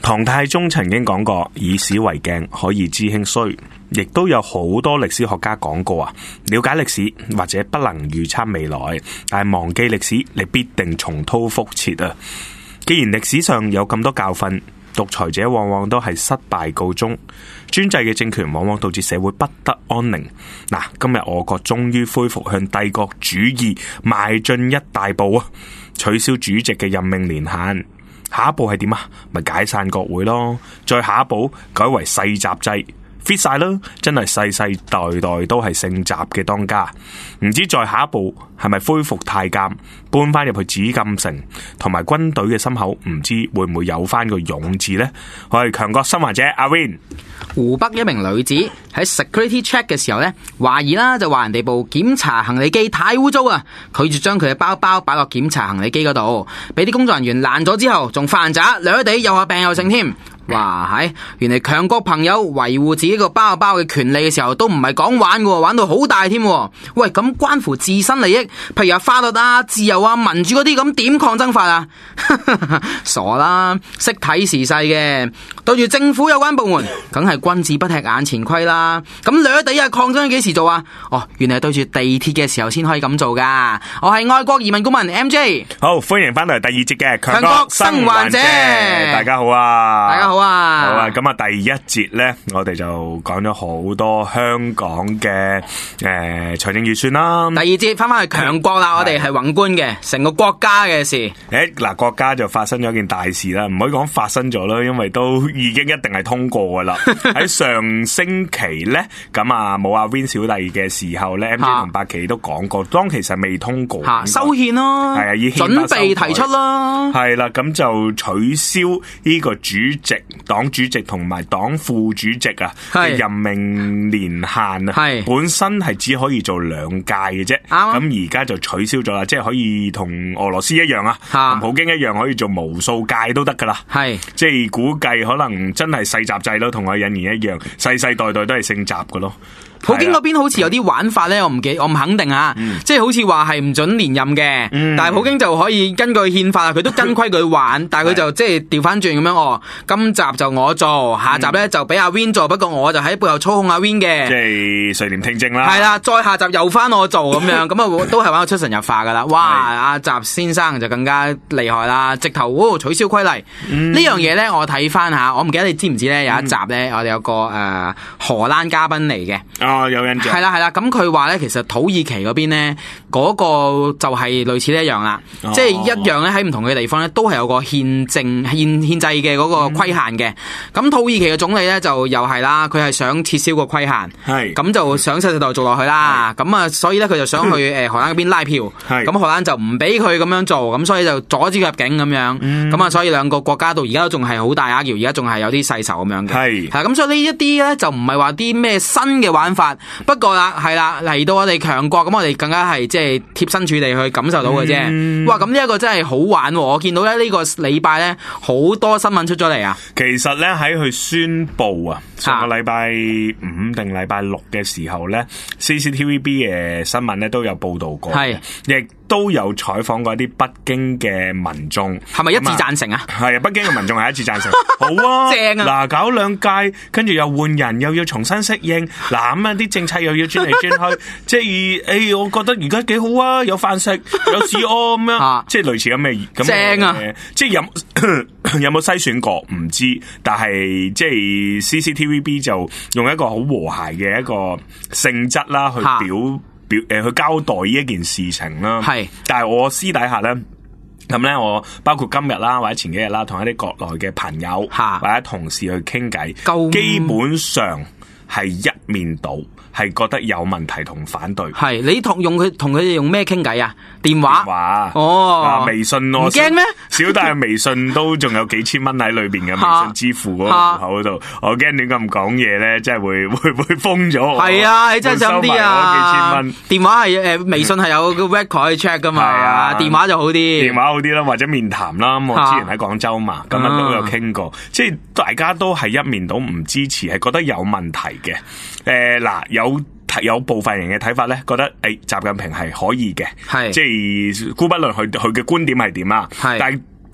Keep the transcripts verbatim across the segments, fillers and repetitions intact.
唐太宗曾經講過，以史為鏡，可以知興衰。亦都有好多歷史學家講過啊，了解歷史或者不能預測未來，但係忘記歷史，你必定重蹈覆轍啊！既然歷史上有咁多教訓，獨裁者往往都係失敗告終，專制嘅政權往往導致社會不得安寧。嗱，今日我國終於恢復向帝國主義邁進一大步啊！取消主席嘅任命年限，下一步係點啊？咪解散國會咯，再下一步改為世襲制。fit 晒啦，真係世世代代都係姓習嘅當家。唔知再下一步係咪恢復太監，搬翻入去紫禁城，同埋軍隊嘅心口，唔知會唔會有翻個勇字呢？我係強國生還者阿 Win。 湖北一名女子喺 security check 嘅時候呢，懷疑啦就話人哋部檢查行李機太污糟啊，拒絕將佢嘅包包擺落檢查行李機嗰度，俾啲工作人員攔咗之後，仲犯渣，兩地又話病又剩添。哇，係原嚟強國朋友維護自己個包包嘅權利嘅時候，都唔係講玩嘅，玩到好大添。喂，咁關乎自身利益，譬如有法律啊、自由啊、民主嗰啲，咁點抗爭法啊？傻啦，識睇時勢嘅，對住政府有關部門，梗係君子不踢眼前虧啦。咁兩地啊抗爭幾時做啊？哦，原來對住地鐵嘅時候先可以咁做噶。我係愛國移民公民 M J， 好歡迎翻嚟第二節嘅強國生還還者，大家好啊， 大家好。好啊， 好啊！咁啊，第一節呢，我哋就講咗好多香港嘅誒財政預算啦。第二節翻翻去強國啦，我哋係宏觀嘅，成個國家嘅事。 誒，嗱，國家就發生咗一件大事啦，唔可以講發生咗啦，因為都已經一定係通過噶啦。喺上星期呢，咁啊冇阿 Win 小弟嘅時候呢，M J 同白琪都講過，當其實未通過， 修憲咯， 係啊，以準備提出咯， 係啦，咁就取消呢個主席。黨主席同埋黨副主席啊嘅任命年限啊，本身係只可以做兩屆嘅啫，咁而家就取消咗啦，即係可以同俄羅斯一樣啊，同普京一樣可以做無數屆都得噶啦，係即係估計可能真係世襲制咯，同我印尼一樣，世世代代都係姓習噶咯。 普京嗰邊好似有啲玩法咧，我唔記，我唔肯定啊。嗯、即係好似話係唔准連任嘅，嗯、但係普京就可以根據憲法啊，佢都跟規矩玩，但係佢就即係調翻轉咁樣哦。今集就我做，下集咧就俾阿 Win 做，不過我就喺背後操控阿 Win 嘅， 即係垂簾聽政啦。係啦，再下集又翻我做咁樣，咁啊都係玩到出神入化噶啦。哇，阿習先生就更加厲害啦，直頭、哦、取消規例、嗯、呢樣嘢咧，我睇翻下，我唔記得你知唔知咧？有一集咧，我哋有個誒、呃、荷蘭嘉賓嚟嘅。 哦，有印象。 係啦係啦，咁佢話咧，其實土耳其嗰邊咧，嗰、那個就係類似呢一樣啦，哦、即係一樣咧，喺唔同嘅地方咧，都係有個憲政憲憲制嘅嗰個規限嘅。咁、嗯、土耳其嘅總理咧就又係啦，佢係想撤銷個規限，係咁就想實實在在做落去啦。咁啊，所以咧佢就想去誒荷蘭嗰邊拉票，咁荷蘭就唔俾佢咁樣做，咁所以就阻止佢入境咁樣。咁、嗯、啊，所以兩個國家到而家都仲係好大拗撬，而家仲係有啲世仇咁樣嘅。係係咁，所以呢一啲咧就唔係話啲咩新嘅玩法。不過啦，係啦，嚟到我哋強國，咁我哋更加係即係貼身處地去感受到嘅啫。嗯、哇，咁呢一個真係好玩喎！我見到咧呢個禮拜咧好多新聞出咗嚟啊。其實咧喺佢宣布啊，上個禮拜五定禮拜六嘅時候咧 ，C C T V B 嘅新聞咧都有報道過，係亦都有採訪過一啲北京嘅民眾，係咪一致贊成啊？係啊，北京嘅民眾係一致贊成，好啊，正啊！嗱，搞兩屆，跟住又換人，又要重新適應，嗱咁啊啲政策又要轉嚟轉去，即係誒、欸，我覺得而家幾好啊，有飯食，有治安咁樣，啊、即係類似咁嘅咁正啊！即係有有冇篩選過唔知，但係即係 C C T V B 就用一個好和諧嘅一個性質啦，去表。表誒去交代呢一件事情啦，係，但係我私底下咧，咁咧我包括今日啦，或者前幾日啦，同一啲國內嘅朋友或者同事去傾偈，基本上係一面倒，係覺得有問題同反對。係你同用佢同佢哋用咩傾偈啊？電話，電話哦，啊、微信咯，唔驚咩？小弟嘅微信都仲有幾千蚊喺裏邊嘅微信支付嗰個戶口嗰度，我驚亂咁講嘢咧，真係會會會封咗。係啊，你真係小心啲啊！幾千蚊電話係誒、呃，微信係有個 record 去 check 噶嘛，係啊，電話就好啲，電話好啲啦，或者面談啦。我之前喺廣州嘛，咁樣都有傾過，即係大家都係一面倒唔支持，係覺得有問題嘅。誒、呃、嗱有。有部分人嘅睇法咧，覺得誒，習近平係可以嘅，係即係姑不論佢佢嘅觀點係點啊，係但係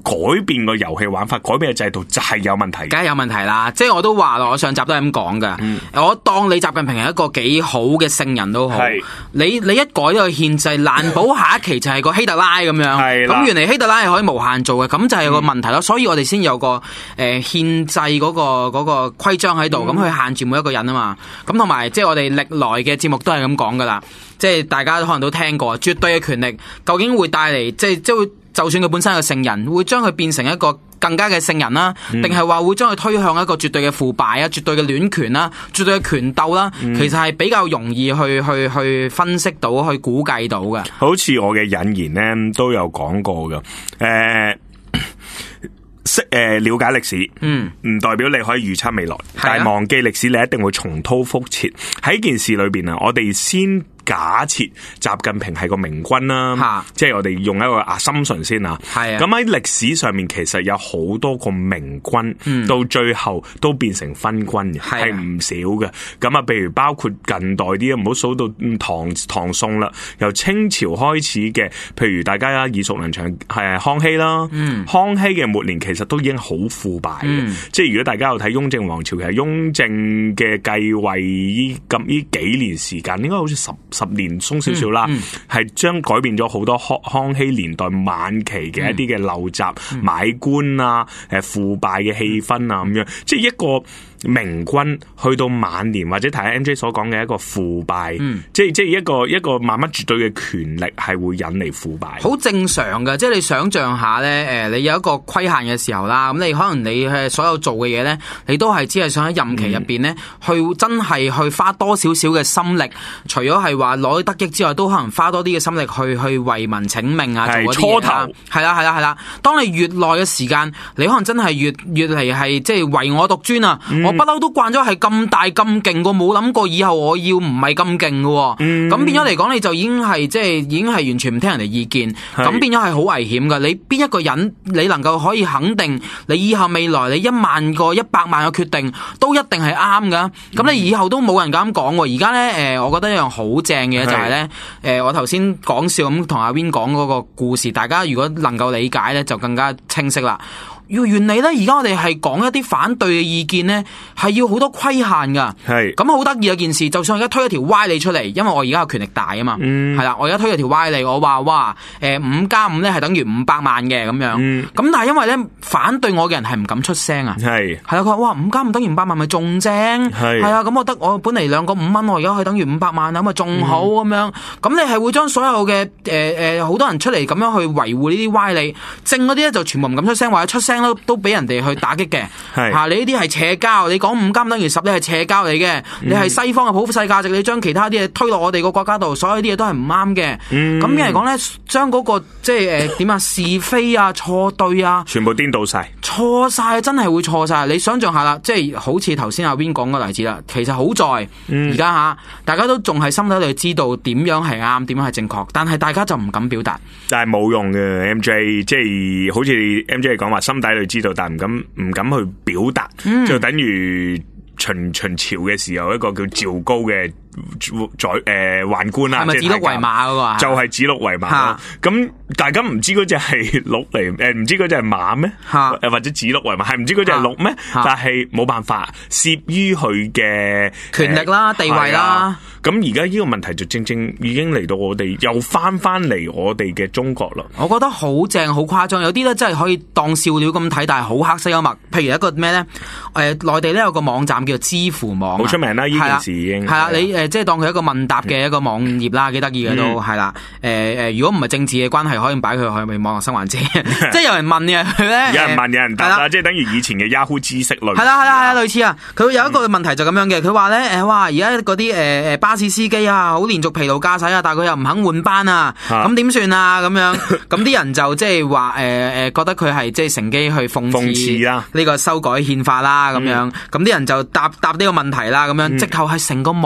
改變個遊戲玩法，改變個制度就係有問題。 梗係有問題啦，即係我都話咯，我上集都係咁講噶。嗯、我當你習近平係一個幾好嘅聖人都好，你你一改咗個憲制，難保下一期就係個希特拉咁樣。咁原嚟希特拉係可以無限做嘅，咁就係個問題咯。嗯、所以我哋先有個誒憲制嗰個嗰個規章喺度，咁、嗯、去限住每一個人啊嘛。咁同埋即係我哋歷來嘅節目都係咁講噶啦，即係大家可能都聽過，絕對嘅權力究竟會帶嚟即係即係會。就算佢本身係聖人，會將佢變成一個更加嘅聖人啦，定係話會將佢推向一個絕對嘅腐敗啊、絕對嘅戀權啦、絕對嘅權鬥啦，嗯、其實係比較容易去去去分析到、去估計到嘅。好似我嘅引言咧都有講過嘅，誒、呃。識誒、呃、了解歷史，嗯，唔代表你可以預測未來，嗯、但係忘記歷史，你一定會重蹈覆轍。喺件事裏邊啊，我哋先假設習近平係個明君啦，啊、即係我哋用一個 assumption 先啊。係啊。咁喺歷史上面，其實有好多個明君，嗯、到最後都變成昏君嘅，係唔少嘅。咁啊，譬如包括近代啲，唔好數到唐唐宋啦，由清朝開始嘅，譬如大家耳熟能詳係康熙啦，嗯、康熙嘅末年其實都已經好腐敗嘅。嗯、即係如果大家有睇雍正王朝，其實雍正嘅繼位依咁呢幾年時間，應該好似十。十年鬆少少啦，係將、嗯嗯、改變咗好多康康熙年代晚期嘅一啲嘅陋習、嗯、買官啊、誒腐敗嘅氣氛啊咁樣，即係一個明君去到晚年，或者睇下 M J 所講嘅一個腐敗，嗯、即係即係一個一個慢慢絕對嘅權力係會引嚟腐敗。好正常㗎，即係你想象下咧，誒你有一個規限嘅時候啦，咁你可能你誒所有做嘅嘢咧，你都係只係想喺任期入邊咧，去真係去花多少少嘅心力，除咗係話攞得益之外，都可能花多啲嘅心力去去為民請命啊，做嗰啲嘢啦。係啦係啦係啦，當你越耐嘅時間，你可能真係越越嚟係即係唯我獨尊啊！嗯、我不嬲都慣咗係咁大咁勁，我冇諗過以後我要唔係咁勁嘅。咁、嗯、變咗嚟講，你就已經係即係已經係完全唔聽人哋意見，咁是變咗係好危險噶。你邊一個人你能夠可以肯定你以後未來你一萬個一百萬個決定都一定係啱噶？咁、嗯、你以後都冇人敢講。而家咧誒，我覺得一樣好正嘅就係咧誒，我頭先講笑咁同阿 Win 講嗰個故事，大家如果能夠理解咧，就更加清晰啦。原嚟咧，而家我哋係講一啲反對嘅意見咧，係要好多規限噶。係咁好得意嘅件事，就算我而家推一條歪理出嚟，因為我而家有權力大啊嘛。嗯，係啦，我而家推一條歪理，我話哇，誒五加五咧係等於五百萬嘅咁樣。嗯，咁但係因為咧反對我嘅人係唔敢出聲啊。係係啦，佢話哇五加五等於五百萬，咪仲正。係係啊，咁我得我本嚟兩個五蚊，我而家可以等於五百萬啊，咁啊仲好咁樣。咁你係會將所有嘅誒誒好多人出嚟咁樣去維護呢啲歪理，正嗰啲咧就全部唔敢出聲，或者出聲都都俾人哋去打擊嘅，吓是、啊、你呢啲係邪教，你講五加五等於十，你係邪教嚟嘅，嗯、你係西方嘅普世價值，你將其他啲嘢推落我哋個國家度，所有啲嘢都係唔啱嘅。咁樣嚟講咧，將嗰、那個即係誒點啊是非啊錯對啊，全部顛倒晒，錯晒，真係會錯晒。你想象下啦，即係好似頭先阿 Win 講個例子啦，其實好在而家吓，大家都仲係心底裏知道點樣係啱，點樣係正確，但係大家就唔敢表達，但係冇用嘅 M J， 即係好似 M J 講話，心底裏知道，但係唔敢唔敢去表達，嗯、就等於秦秦朝嘅時候一個叫趙高嘅在誒宦官啦，係咪指鹿為馬嗰個？就係指鹿為馬咯。咁大家唔知嗰隻係鹿嚟，誒唔知嗰隻係馬咩？誒或者指鹿為馬，係唔知嗰隻係鹿咩？但係冇辦法，攝於佢嘅權力啦、地位啦。咁而家呢個問題就正正已經嚟到我哋，又翻翻嚟我哋嘅中國啦。我覺得好正，好誇張，有啲咧真係可以當笑料咁睇，但係好黑色幽默。譬如一個咩咧？誒內地咧有個網站叫做知乎網，好出名啦！呢件事已經係啦，你誒即係當佢一個問答嘅一個網頁啦，幾得意嘅都係啦。誒誒，如果唔係政治嘅關係，可以擺佢去咪網絡生還者，即係有人問嘅佢咧，有人問有人答啦，即係等於以前嘅 Yahoo 知識類。係啦係啦係啦，類似啊。佢有一個問題就咁樣嘅，佢話咧誒哇，而家嗰啲誒誒巴士司機啊，好連續疲勞駕駛啊，但係佢又唔肯換班啊，咁點算啊？咁樣咁啲人就即係話誒誒，覺得佢係即係乘機去諷刺啦，呢個修改憲法啦，咁樣咁啲人就答答呢個問題啦，咁樣直頭係成個網站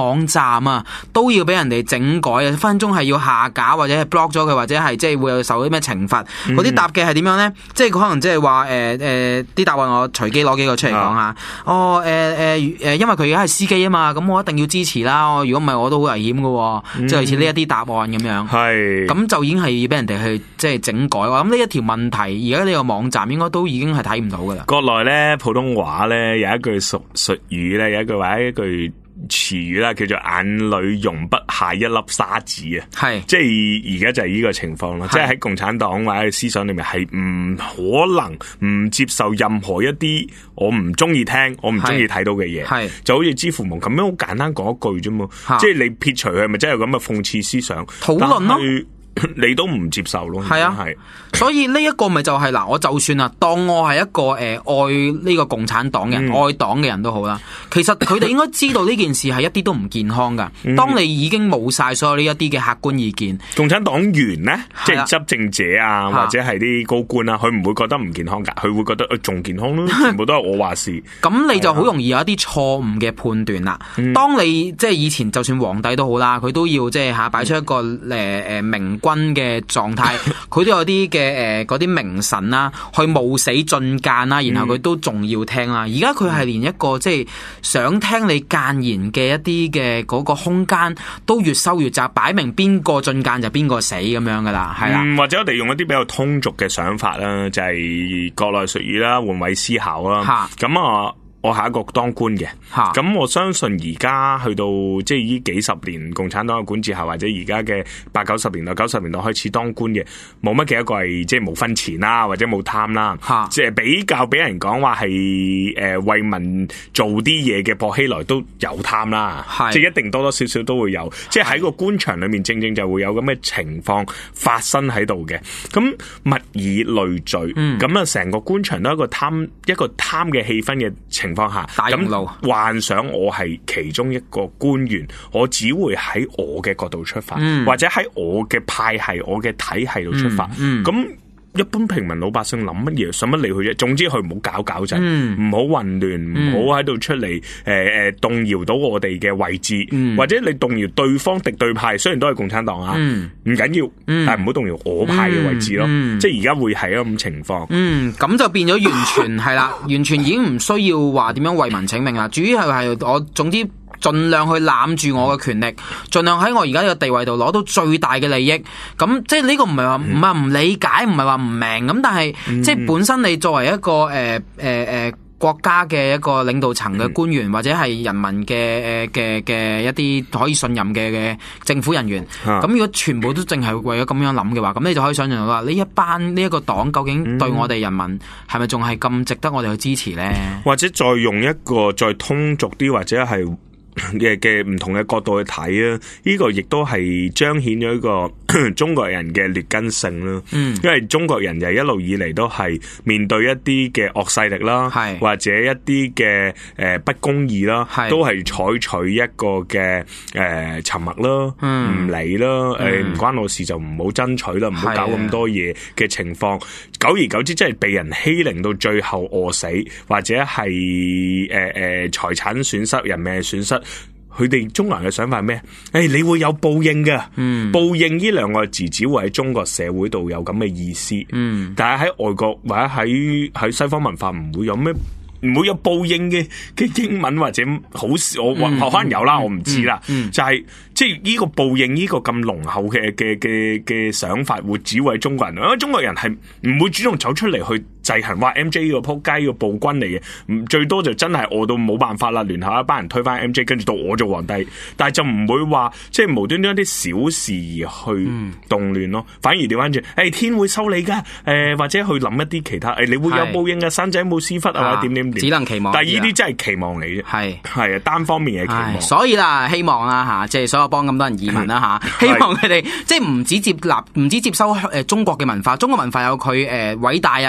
站啊，都要俾人哋整改啊，分分鐘係要下架或者係 block 咗佢，或者係即係會有受啲咩懲罰。嗰啲、嗯、答嘅係點樣咧？即係可能即係話誒誒啲答案我隨機攞幾個出嚟講下。啊、哦誒誒誒，因為佢而家係司機啊嘛，咁我一定要支持啦。如果唔係我都好危險噶，即係、嗯、類似呢一啲答案咁樣。係咁是就已經係要俾人哋去即係整改。我諗呢一條問題，而家呢個網站應該都已經係睇唔到噶啦。 國內咧普通話咧有一句俗術語咧，有一句話一句詞語啦，叫做眼裏容不下一粒沙子啊。係是，即係而家就係呢個情況啦。是即係喺共產黨或者思想裏面係唔可能唔接受任何一啲我唔中意聽、我唔中意睇到嘅嘢。係，就好似支付蒙咁樣，好簡單講一句啫嘛。是即係你撇除佢，係咪真係有咁嘅諷刺思想討論咯？你都唔接受咯，係啊，係， 所以呢一個咪就係、是、嗱，我就算啊，當我係一個誒、呃、愛呢個共產黨嘅人、嗯、愛黨嘅人都好啦，其實佢哋應該知道呢件事係一啲都唔健康噶。嗯、當你已經冇晒所有呢一啲嘅客觀意見， 共產黨員咧，即係執政者啊，或者係啲高官啊，佢唔會覺得唔健康噶，佢會覺得誒仲健康咯，全部都係我話事。咁你就好容易有一啲錯誤嘅判斷啦。嗯、當你即係以前就算皇帝都好啦，佢都要即係吓擺出一個誒誒明君嘅狀態，佢都有啲嘅誒嗰啲名臣啦，去冒死進諫啦，然後佢都仲要聽啦。而家佢係連一個即係想聽你諫言嘅一啲嘅嗰個空間都越收越窄，擺明邊個進諫就邊個死咁樣噶啦，係啦、 嗯。或者我哋用一啲比較通俗嘅想法啦，就係、是、國內術語啦，換位思考啦。咁啊。我係一個當官嘅，咁我相信而家去到即係呢幾十年共產黨嘅管治下，或者而家嘅八九十年代、九十年代開始當官嘅，冇乜幾一個係即係冇分錢啦，或者冇貪啦，即係比較俾人講話係誒為民做啲嘢嘅薄熙來都有貪啦，即係一定多多少少都會有，即係喺個官場裏面正正就會有咁嘅情況發生喺度嘅。咁物以類聚，咁啊成個官場都係一個貪一個貪嘅氣氛嘅情況情況下，咁幻想我係其中一個官員，我只會喺我嘅角度出發，嗯、或者喺我嘅派系、我嘅體系度出發。咁、嗯嗯、一般平民老百姓諗乜嘢，使乜理佢啫？總之佢唔好搞搞震，唔好、嗯、混亂，唔好喺度出嚟誒誒動搖到我哋嘅位置，嗯、或者你動搖對方敵對派，雖然都係共產黨啊，唔緊要，嗯、但係唔好動搖我派嘅位置咯。嗯、即係而家會係一種情況。嗯， 咁就變咗完全係啦，完全已經唔需要話點樣為民請命啦。主要係係我總之盡量去攬住我嘅權力，盡量喺我而家呢個地位度攞到最大嘅利益。咁即係呢個唔係話唔係唔理解，唔係話唔明咁，但係、嗯、即係本身你作為一個誒誒誒國家嘅一個領導層嘅官員，嗯、或者係人民嘅誒嘅嘅一啲可以信任嘅嘅政府人員，咁、啊、如果全部都淨係為咗咁樣諗嘅話，咁你就可以想象到啦，呢一班呢一個黨究竟對我哋人民係咪仲係咁值得我哋去支持咧？ 或者再用一個再通俗啲，或者係嘅嘅唔同嘅角度去睇啊，呢個亦都係彰顯咗一個中國人嘅劣根性啦。嗯，因為中國人就一路以嚟都係面對一啲嘅惡勢力啦，係或者一啲嘅誒不公義啦，係都係採取一個嘅誒沉默啦，唔理啦，誒唔關我事就唔好爭取啦，唔好搞咁多嘢嘅情況。久而久之，真係被人欺凌到最後餓死，或者係誒誒財產損失、人命損失。佢哋中國人嘅想法係咩？誒、哎，你會有報應嘅。嗯，報應呢兩個字只會喺中國社會度有咁嘅意思。嗯，但係喺外國或者喺喺西方文化唔會有咩，唔會有報應嘅嘅英文或者好少，我、嗯、可能有啦，嗯、我唔知啦。嗯嗯、就係即係呢個報應呢個咁濃厚嘅嘅嘅嘅想法，會只會喺中國人。因為中國人係唔會主動走出嚟去制衡，話 M J 呢個撲街呢個暴君嚟嘅，最多就真係餓到冇辦法啦，聯合一班人推翻 M J， 跟住到我做皇帝，但係就唔會話即係無端端一啲小事而去動亂咯，嗯、反而調翻轉，誒、欸、天會收你噶，誒、呃、或者去諗一啲其他，誒、欸、你會有報應嘅，生仔冇屎忽啊，或者點點點， 只能期望。 但係呢啲真係期望嚟啫，係係啊，單方面嘅期望。 所以啦，希望啦吓，即係所有幫咁多人移民啦吓，希望佢哋即係唔止接納，唔止接收誒中國嘅文化，中國文化有佢誒偉大，有佢厲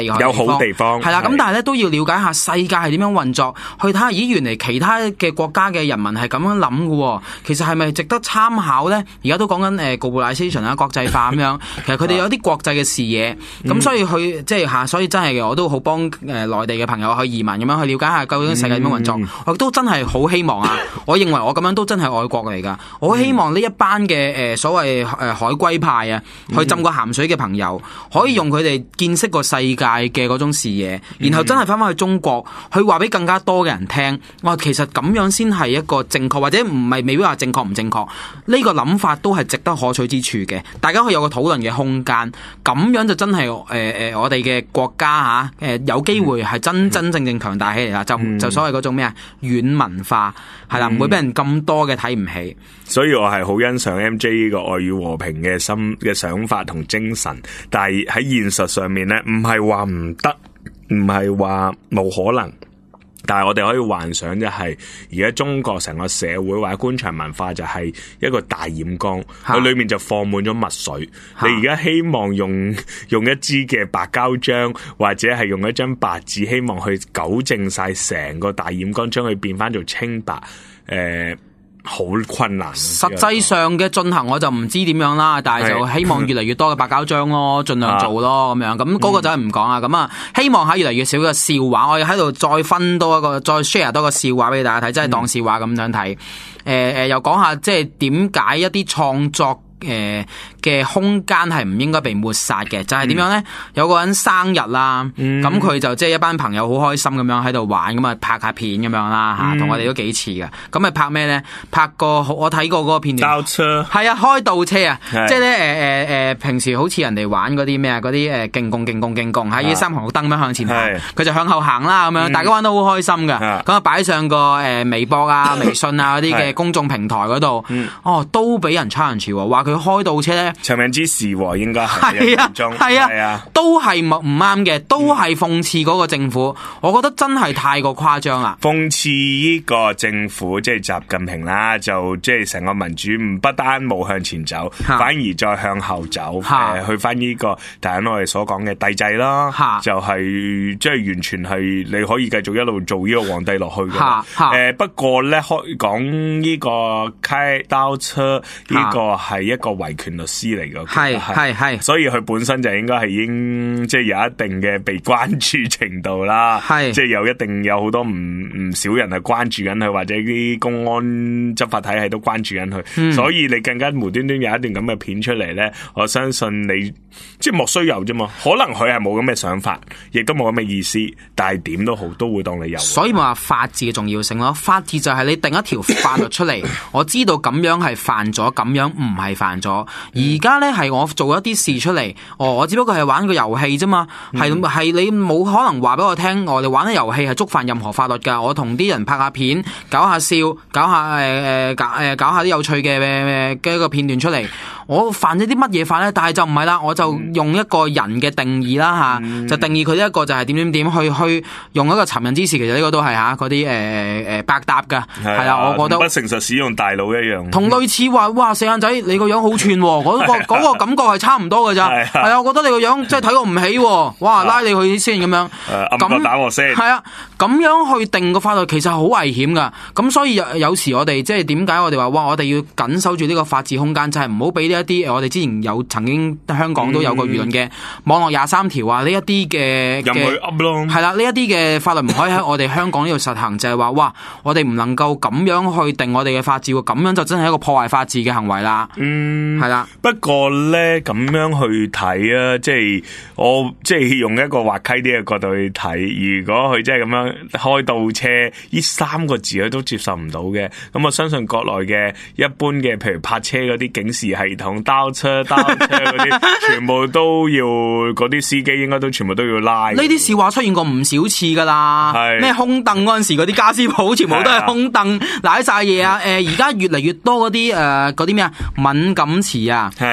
厲害嘅地方， 有好地方係啦。咁但係咧都要了解下世界係點樣運作，去睇下咦原嚟其他嘅國家嘅人民係咁樣諗嘅，其實係咪值得參考咧？而家都講緊誒 globalization 啊，國際化咁樣，其實佢哋有啲國際嘅視野，咁、嗯、所以去即係嚇，所以真係嘅，我都好幫誒內地嘅朋友去移民咁樣去了解下究竟世界點樣運作。嗯、我都真係好希望啊！我認為我咁樣都真係愛國嚟㗎。我希望呢一班嘅誒所謂誒海歸派啊，去浸過鹹水嘅朋友，可以用佢哋見識過世界嘅嗰種視野，然後真係翻返去中國，去話俾更加多嘅人聽。哇，其實咁樣先係一個正確，或者唔係未必話正確唔正確。呢、這個諗法都係值得可取之處嘅。大家可以有個討論嘅空間，咁樣就真係誒誒我哋嘅國家嚇誒、啊、有機會係真真正正強大起嚟啦。就就所謂嗰種咩啊軟文化係啦，唔會俾人咁多嘅睇唔起。 所以我係好欣賞 M J 呢個愛與和平嘅心嘅想法同精神，但係喺現實上面咧，唔係話唔得，唔係話冇可能，但係我哋可以幻想就係而家中國成個社會或者官場文化就係一個大染缸，佢裏面就放滿咗墨水。你而家希望用用一支嘅白膠漿或者係用一張白紙，希望去糾正晒成個大染缸，將佢變翻做清白，誒、呃。好困難。 實際上嘅進行我就唔知點樣啦，但係就希望越嚟越多嘅白膠漿咯，盡量做咯咁樣。咁嗰個就係唔講啊。咁啊，希望喺越嚟越少嘅笑話，我哋喺度再分多一個，再 share 多個笑話俾大家睇，真係當笑話咁樣睇。誒、嗯、誒、呃，又講下即係點解一啲創作誒嘅空間係唔應該被抹殺嘅，就係、是、點樣咧、嗯？有個人生日啦，咁、嗯、佢就即係一班朋友好開心咁樣喺度玩，咁啊拍下片咁樣啦吓，同、嗯、我哋都幾似噶。咁咪拍咩咧？拍個我睇過嗰個片段， 倒車係啊，開倒車啊，即係咧誒誒誒，平時好似人哋玩嗰啲咩啊，嗰啲誒勁共勁共勁共喺啲三紅綠燈咁樣向前行，佢就向後行啦咁樣，大家玩得好開心噶。咁啊擺上個誒微博啊、微信啊嗰啲嘅公眾平台嗰度，哦都俾人 challenge 話佢開倒車咧， 長命之時應該係係啊，係啊，啊，都係唔唔啱嘅，都係諷刺嗰個政府。我覺得真係太過誇張啦。 諷刺呢個政府即係習近平啦，就即係成個民主唔不單冇向前走，反而再向後走，誒去翻呢個第一我哋所講嘅帝制啦，就係即係完全係你可以繼續一路做呢個皇帝落去嘅。誒不過咧，開講呢個開倒車呢個係一個維權律師嚟嘅， 係係係， 所以佢本身就應該係已經即係有一定嘅被關注程度啦，係即係有一定有好多唔唔少人係關注緊佢，或者啲公安執法體系都關注緊佢，嗯，所以你更加無端端有一段咁嘅片出嚟咧，我相信你即係莫須有啫嘛，可能佢係冇咁嘅想法，亦都冇咁嘅意思，但係點都好都會當你有。所以咪話法治嘅重要性咯，法治就係你定一條法律出嚟，我知道咁樣係犯咗，咁樣唔係犯咗。而家咧係我做一啲事出嚟，哦，我只不過係玩個遊戲啫嘛，係、嗯、係你冇可能話俾我聽，我哋玩啲遊戲係觸犯任何法律噶。我同啲人拍下片，搞下笑，搞下誒誒搞誒搞下啲有趣嘅嘅嘅一個片段出嚟，我犯咗啲乜嘢法咧？但係就唔係啦，我就用一個人嘅定義啦吓、嗯，就定義佢一個就係點點點去去用一個尋人之事，其實呢個都係吓嗰啲誒誒百搭噶，係啦、啊，我覺得不誠實使用大腦一樣，同類似話哇四眼仔你個樣好串，嗰、那個嗰、那個感覺係差唔多噶咋，係啊，我覺得你個樣真係睇我唔起，哇拉你去先咁樣，咁、呃、打我先，係啊，咁樣去定個法律其實好危險噶，咁所以有有時我哋即係點解我哋話哇我哋要緊守住呢個法治空間，就係唔好俾呢一啲我哋之前有曾經香港都有個輿論嘅網絡廿三條啊呢一啲嘅任佢噏咯，係啦呢一啲嘅法律唔可以喺我哋香港呢度實行，就係話哇我哋唔能夠咁樣去定我哋嘅法治，咁樣就真係一個破壞法治嘅行為啦。嗯，係啦。不過咧咁樣去睇啊，即係我即係用一個滑稽啲嘅角度去睇，如果佢真係咁樣開倒車呢三個字佢都接受唔到嘅，咁我相信國內嘅一般嘅譬如泊車嗰啲警示系統倒車倒車嗰啲全部都要嗰啲司機應該都全部都要拉。呢啲笑話出現過唔少次噶啦，咩空凳嗰陣時嗰啲家私鋪全部都係空凳瀨晒嘢啊！誒而家越嚟越多嗰啲誒嗰啲咩啊敏感詞啊，係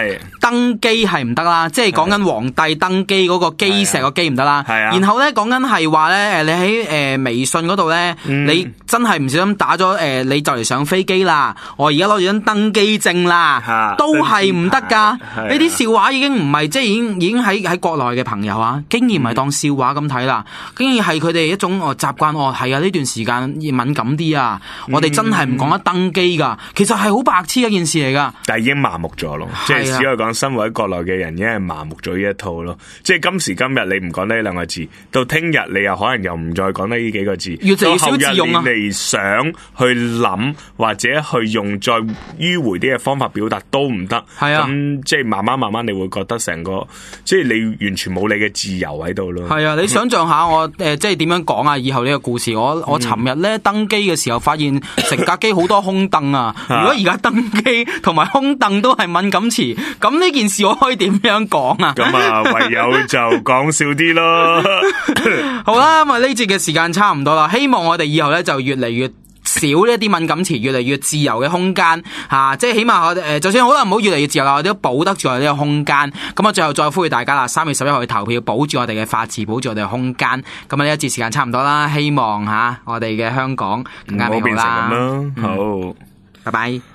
登基係唔得啦，即係講緊皇帝登基嗰個基石個基唔得啦。 係啊。 然後咧講緊係話咧，誒你喺誒微信嗰度咧，你真係唔小心打咗誒，你就嚟上飛機啦，我而家攞住張登基證啦，都係唔得噶。呢啲笑話已經唔係即係已經已經喺喺國內嘅朋友啊，竟然唔係當笑話咁睇啦，竟然係佢哋一種哦習慣哦，係啊呢段時間要敏感啲啊，我哋真係唔講得登基噶，其實係好白痴一件事嚟噶。 但係已經麻木咗咯，即係只可以講生活喺國內嘅人已經係麻木咗呢一套咯。即係今時今日你唔講得呢兩個字，到聽日你又可能又唔再講得呢幾個字， 越嚟越少字用啊。 到後日你嚟想去諗或者去用再迂迴啲嘅方法表達都唔得。 係啊， 咁即係慢慢慢慢你會覺得成個即係你完全冇你嘅自由喺度咯。 係啊，你想象下我誒、呃、即係點樣講啊？以後呢個故事，我我尋日咧登基嘅時候發現乘客機好多空凳啊！如果而家登基同埋空凳都係敏感詞，咁呢件事我可以點樣講啊？ 咁啊，唯有就講笑啲咯。 好啦，咁啊呢節嘅時間差唔多啦，希望我哋以後咧就越嚟越少呢啲敏感詞，越嚟越自由嘅空間吓、啊，即係起碼我誒，就算好啦，唔好越嚟越自由啦，我哋都保得住我哋呢個空間。咁啊，最後再呼籲大家啦，三月十一號去投票，保住我哋嘅法治，保住我哋嘅空間。咁啊，呢一節時間差唔多啦，希望吓、啊、我哋嘅香港更加美好啦。 唔好變成咁啦，好， 拜拜。